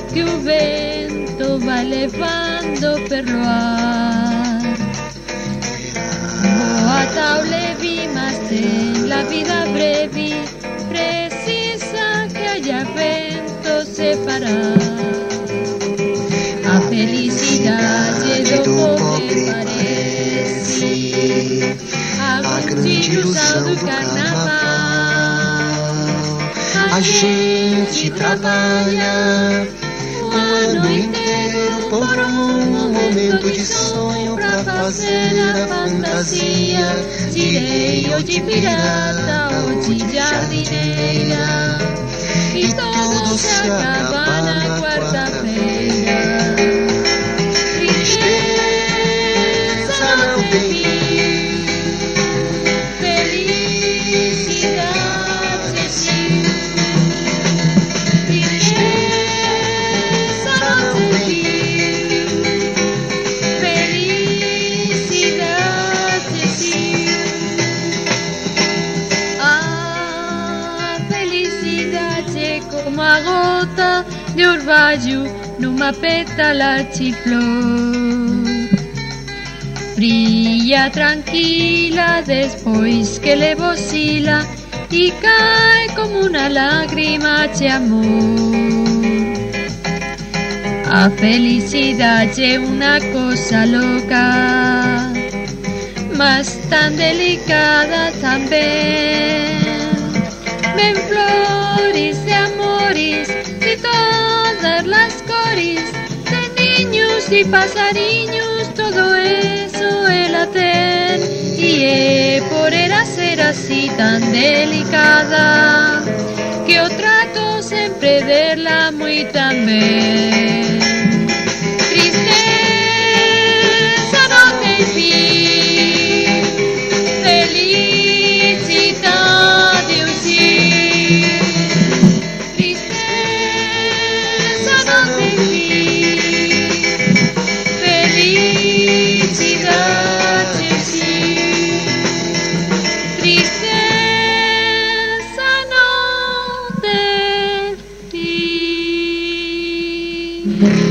que o vento vai levando per lo ar. Boa taule vi, mas ten la vida brevi, precisa que haya vento separar. A felicidade do pobre parece a grande ilusão do carnaval. A gente trabalha o ano inteiro por um momento de sonho pra fazer a fantasia de rei ou de pirata ou de jardineira, e tudo se acaba na quarta-feira. Tristeza não tem fim, felicidade sim. Tristeza não tem fim, felicidade sim. A felicidade é como a gota de orvalho numa pétala de flor. Brilla tranquila después que le vacila y cae como una lágrima de amor. A felicidade é una cosa loca, mas tan delicada también. Ven flores de amores de todas las cores, de niños y pasariños, todo eso ela ten, y por ela ser así tan delicada, que eu trato sempre dela muy tan ben. Tristeza non ten fin, felicidade eu sim. Tristeza non ten fin, felicidade eu sim. Tristeza não tem fim.